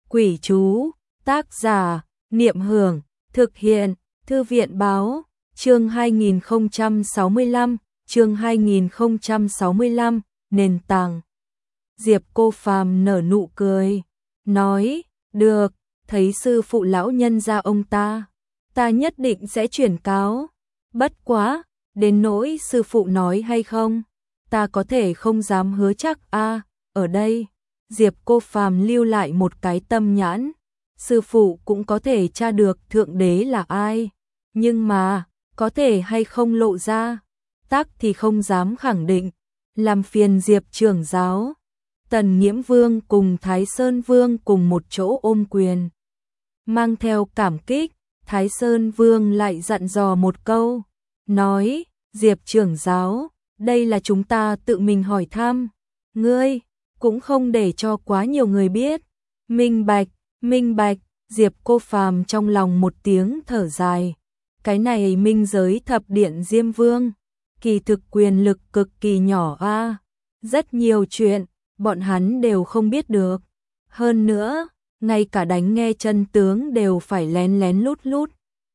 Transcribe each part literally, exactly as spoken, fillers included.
Quỷ chú, tác giả, Niệm Hưởng, thực hiện, Thư viện báo, chương hai nghìn không trăm sáu mươi lăm, chương hai nghìn không trăm sáu mươi lăm, nền tảng. Diệp Cô Phàm nở nụ cười, nói, được, thấy sư phụ lão nhân gia ông ta, ta nhất định sẽ chuyển cáo. Bất quá, đến nỗi sư phụ nói hay không, ta có thể không dám hứa chắc a. Ở đây, Diệp Cô Phàm lưu lại một cái tâm nhãn, sư phụ cũng có thể tra được thượng đế là ai, nhưng mà, có thể hay không lộ ra, tác thì không dám khẳng định, làm phiền Diệp trưởng giáo. Tần Nhiễm Vương cùng Thái Sơn Vương cùng một chỗ ôm quyền. Mang theo cảm kích, Thái Sơn Vương lại dặn dò một câu, nói, Diệp trưởng giáo, đây là chúng ta tự mình hỏi thăm, ngươi cũng không để cho quá nhiều người biết. Minh bạch, minh bạch, Diệp Cô Phàm trong lòng một tiếng thở dài. Cái này minh giới thập điện Diêm Vương, kỳ thực quyền lực cực kỳ nhỏ a, rất nhiều chuyện bọn hắn đều không biết được. Hơn nữa, ngay cả đánh nghe chân tướng đều phải lén lén lút lút.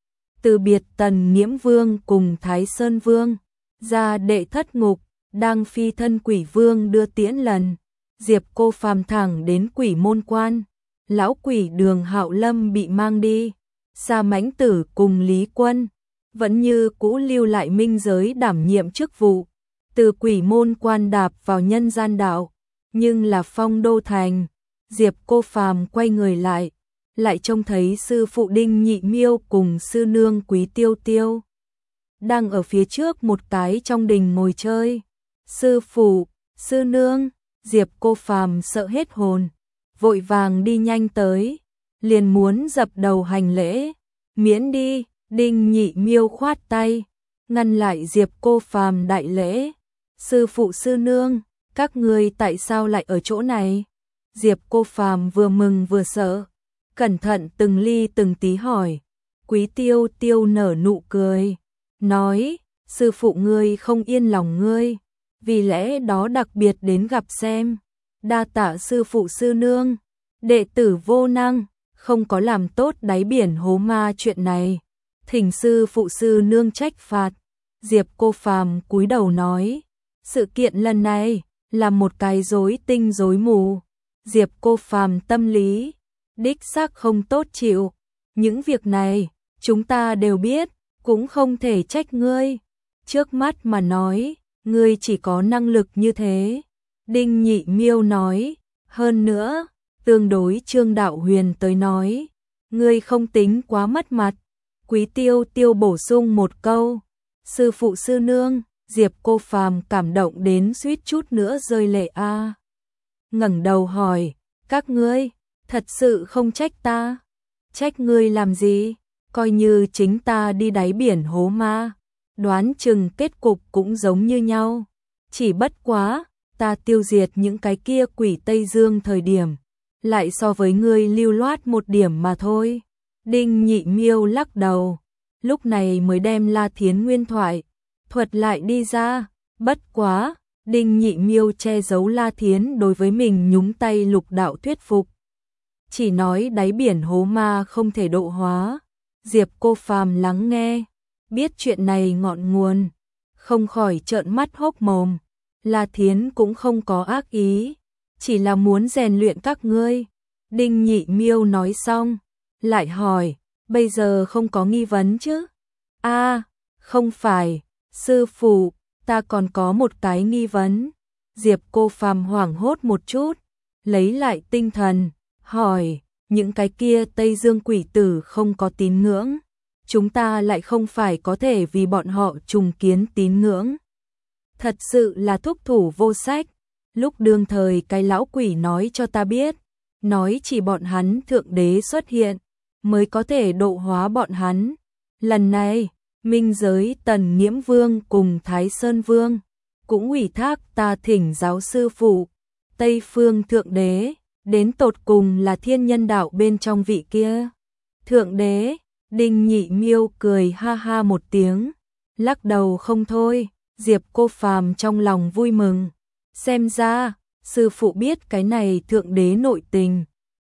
Từ biệt Tần Nhiễm Vương cùng Thái Sơn Vương, ra đệ thất ngục, đang phi thân Quỷ Vương đưa tiễn lần. Diệp Cô Phàm thẳng đến Quỷ Môn Quan, lão quỷ Đường Hạo Lâm bị mang đi, Sa Mãnh Tử cùng Lý Quân vẫn như cũ lưu lại minh giới đảm nhiệm chức vụ, từ Quỷ Môn Quan đạp vào nhân gian đạo, nhưng là Phong Đô Thành. Diệp Cô Phàm quay người lại, lại trông thấy sư phụ Đinh Nhị Miêu cùng sư nương Quý Tiêu Tiêu đang ở phía trước một cái trong đình ngồi chơi. Sư phụ, sư nương, Diệp Cô Phàm sợ hết hồn, vội vàng đi nhanh tới, liền muốn dập đầu hành lễ. Miễn đi, Đinh Nhị Miêu khoát tay, ngăn lại Diệp Cô Phàm đại lễ. Sư phụ sư nương, các ngươi tại sao lại ở chỗ này? Diệp Cô Phàm vừa mừng vừa sợ, cẩn thận từng ly từng tí hỏi. Quý Tiêu Tiêu nở nụ cười, nói, sư phụ ngươi không yên lòng ngươi, vì lẽ đó đặc biệt đến gặp xem. Đa tạ sư phụ sư nương, đệ tử vô năng, không có làm tốt đáy biển hố ma chuyện này, thỉnh sư phụ sư nương trách phạt. Diệp Cô Phàm cúi đầu nói, sự kiện lần này là một cái rối tinh rối mù. Diệp Cô Phàm tâm lý đích xác không tốt chịu, những việc này chúng ta đều biết, cũng không thể trách ngươi. Trước mắt mà nói, ngươi chỉ có năng lực như thế. Đinh Nhị Miêu nói, hơn nữa, tương đối Trương Đạo Huyền tới nói, ngươi không tính quá mất mặt. Quý Tiêu Tiêu bổ sung một câu, sư phụ sư nương. Diệp Cô Phàm cảm động đến suýt chút nữa rơi lệ a. À. Ngẩng đầu hỏi, các ngươi thật sự không trách ta? Trách ngươi làm gì? Coi như chính ta đi đáy biển hố ma, đoán chừng kết cục cũng giống như nhau, chỉ bất quá ta tiêu diệt những cái kia quỷ Tây Dương thời điểm, lại so với ngươi lưu loát một điểm mà thôi. Đinh Nhị Miêu lắc đầu, lúc này mới đem La Thiến nguyên thoại thuật lại đi ra. Bất quá, Đinh Nhị Miêu che giấu La Thiến đối với mình nhúng tay lục đạo thuyết phục, chỉ nói đáy biển hố ma không thể độ hóa. Diệp Cô Phàm lắng nghe, biết chuyện này ngọn nguồn, không khỏi trợn mắt hốc mồm. La Thiến cũng không có ác ý, chỉ là muốn rèn luyện các ngươi. Đinh Nhị Miêu nói xong, lại hỏi, bây giờ không có nghi vấn chứ? A, à, không phải, sư phụ, ta còn có một cái nghi vấn. Diệp Cô Phàm hoảng hốt một chút, lấy lại tinh thần, hỏi, những cái kia Tây Dương quỷ tử không có tín ngưỡng, chúng ta lại không phải có thể vì bọn họ trùng kiến tín ngưỡng. Thật sự là thúc thủ vô sách. Lúc đương thời cái lão quỷ nói cho ta biết, nói chỉ bọn hắn thượng đế xuất hiện mới có thể độ hóa bọn hắn. Lần này, minh giới Tần Nhiễm Vương cùng Thái Sơn Vương cũng ủy thác ta thỉnh giáo sư phụ, Tây Phương thượng đế, đến tột cùng là thiên nhân đạo bên trong vị kia thượng đế. Đinh Nhị Miêu cười ha ha một tiếng, lắc đầu không thôi. Diệp Cô Phàm trong lòng vui mừng, xem ra sư phụ biết cái này thượng đế nội tình,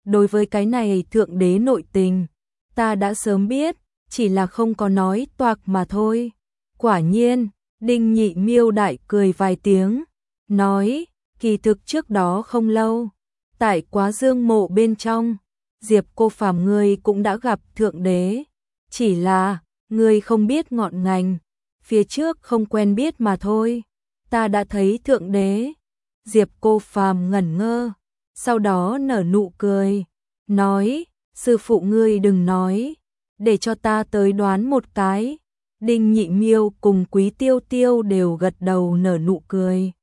đối với cái này thượng đế nội tình, ta đã sớm biết, chỉ là không có nói toạc mà thôi. Quả nhiên, Đinh Nhị Miêu đại cười vài tiếng, nói, kỳ thực trước đó không lâu, tại Quá Dương mộ bên trong, Diệp Cô Phàm ngươi cũng đã gặp thượng đế, chỉ là ngươi không biết ngọn ngành, phía trước không quen biết mà thôi. Ta đã thấy thượng đế. Diệp Cô Phàm ngẩn ngơ, sau đó nở nụ cười, nói, sư phụ ngươi đừng nói, để cho ta tới đoán một cái. Đinh Nhị Miêu cùng Quý Tiêu Tiêu đều gật đầu nở nụ cười.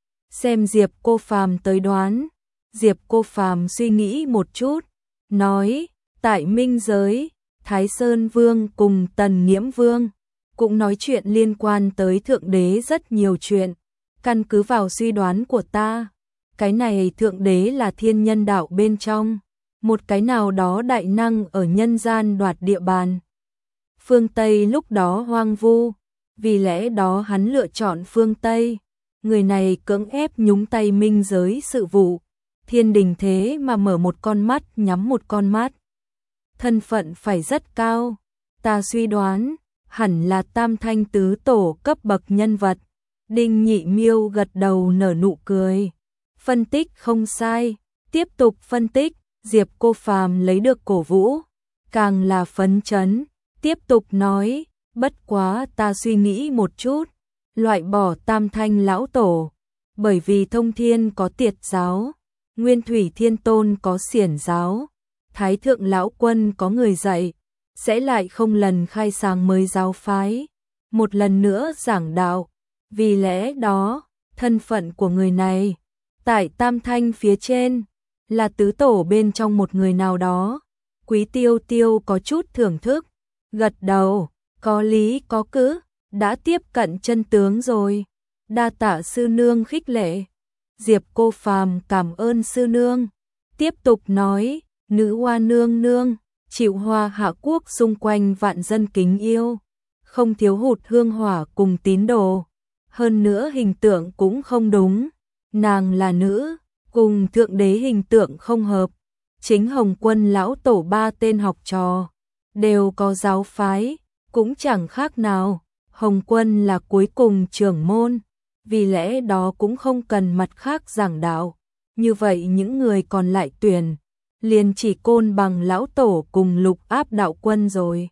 Xem Diệp Cô Phàm tới đoán. Diệp Cô Phàm suy nghĩ một chút, nói, tại Minh giới, Thái Sơn Vương cùng Tần Nghiễm Vương cũng nói chuyện liên quan tới thượng đế rất nhiều chuyện. Căn cứ vào suy đoán của ta, cái này thượng đế là thiên nhân đạo bên trong, một cái nào đó đại năng ở nhân gian đoạt địa bàn. Phương Tây lúc đó hoang vu, vì lẽ đó hắn lựa chọn phương Tây. Người này cưỡng ép nhúng tay minh giới sự vụ, thiên đình thế mà mở một con mắt nhắm một con mắt. Thân phận phải rất cao, ta suy đoán, hẳn là tam thanh tứ tổ cấp bậc nhân vật. Đinh Nhị Miêu gật đầu nở nụ cười. Phân tích không sai, tiếp tục phân tích, Diệp Cô Phàm lấy được cổ vũ, càng là phấn chấn, tiếp tục nói, bất quá ta suy nghĩ một chút, loại bỏ tam thanh lão tổ, bởi vì Thông Thiên có tiệt giáo, Nguyên Thủy Thiên Tôn có xiển giáo, Thái Thượng Lão Quân có người dạy, sẽ lại không lần khai sáng mới giáo phái, một lần nữa giảng đạo. Vì lẽ đó, thân phận của người này, tại tam thanh phía trên, là tứ tổ bên trong một người nào đó. Quý Tiêu Tiêu có chút thưởng thức, gật đầu, có lý có cứ, đã tiếp cận chân tướng rồi. Đa tạ sư nương khích lệ. Diệp Cô Phàm cảm ơn sư nương. Tiếp tục nói, nữ hoa nương nương, chịu hoa hạ quốc xung quanh vạn dân kính yêu, không thiếu hụt hương hỏa cùng tín đồ. Hơn nữa hình tượng cũng không đúng, nàng là nữ, cùng thượng đế hình tượng không hợp. Chính Hồng Quân lão tổ ba tên học trò, đều có giáo phái, cũng chẳng khác nào. Hồng Quân là cuối cùng trưởng môn, vì lẽ đó cũng không cần mặt khác giảng đạo. Như vậy những người còn lại tuyển, liền chỉ Côn Bằng lão tổ cùng Lục Áp đạo quân rồi.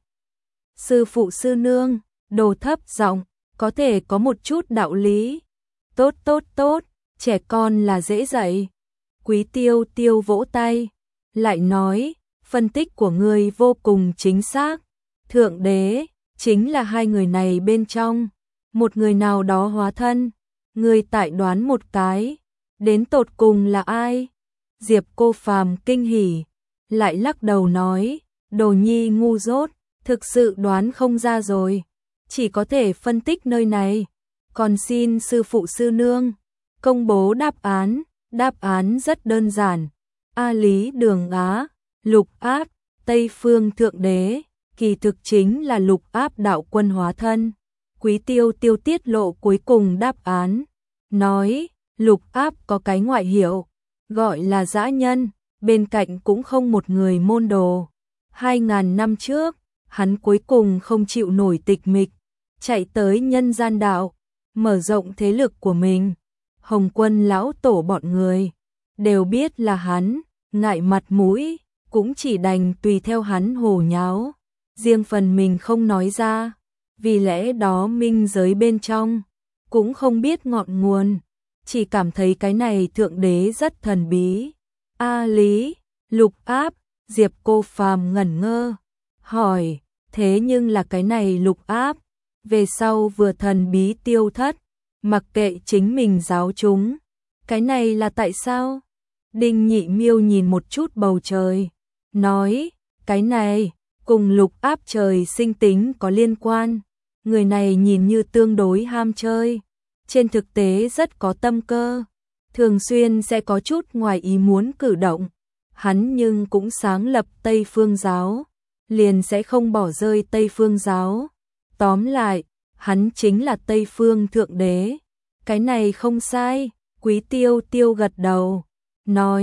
Sư phụ sư nương, đồ thấp giọng, có thể có một chút đạo lý. Tốt tốt tốt, trẻ con là dễ dạy. Quý Tiêu Tiêu vỗ tay, lại nói, phân tích của ngươi vô cùng chính xác. Thượng đế, chính là hai người này bên trong, một người nào đó hóa thân. Ngươi tại đoán một cái, đến tột cùng là ai? Diệp Cô Phàm kinh hỉ, lại lắc đầu nói, đồ nhi ngu dốt, thực sự đoán không ra rồi. Chỉ có thể phân tích nơi này, còn xin sư phụ sư nương công bố đáp án. Đáp án rất đơn giản, A Lý Đường Á, Lục Áp, Tây Phương Thượng Đế, kỳ thực chính là Lục Áp đạo quân hóa thân. Quý Tiêu Tiêu tiết lộ cuối cùng đáp án, nói, Lục Áp có cái ngoại hiệu, gọi là dã nhân, bên cạnh cũng không một người môn đồ. Hai ngàn năm trước, hắn cuối cùng không chịu nổi tịch mịch, chạy tới nhân gian đạo, mở rộng thế lực của mình. Hồng Quân lão tổ bọn người đều biết là hắn, ngại mặt mũi, cũng chỉ đành tùy theo hắn hồ nháo, riêng phần mình không nói ra, vì lẽ đó minh giới bên trong cũng không biết ngọn nguồn, chỉ cảm thấy cái này thượng đế rất thần bí. A Lý, Lục Áp, Diệp Cô Phàm ngẩn ngơ, hỏi, thế nhưng là cái này Lục Áp, về sau vừa thần bí tiêu thất, mặc kệ chính mình giáo chúng, cái này là tại sao? Đinh Nhị Miêu nhìn một chút bầu trời, nói, cái này cùng Lục Áp trời sinh tính có liên quan. Người này nhìn như tương đối ham chơi, trên thực tế rất có tâm cơ, thường xuyên sẽ có chút ngoài ý muốn cử động. Hắn nhưng cũng sáng lập Tây Phương giáo, liền sẽ không bỏ rơi Tây Phương giáo. Tóm lại, hắn chính là Tây Phương Thượng Đế. Cái này không sai. Quý Tiêu Tiêu gật đầu, nói,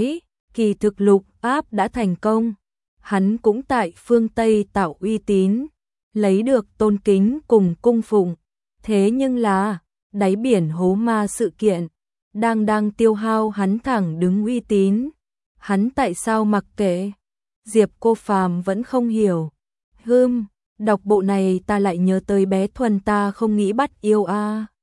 kỳ thực Lục Áp đã thành công, hắn cũng tại phương Tây tạo uy tín, lấy được tôn kính cùng cung phụng. Thế nhưng là, đáy biển hố ma sự kiện, đang đang tiêu hao hắn thẳng đứng uy tín. Hắn tại sao mặc kệ? Diệp Cô Phàm vẫn không hiểu. Hưm, đọc bộ này ta lại nhớ tới bé Thuần ta không nghĩ bắt yêu a.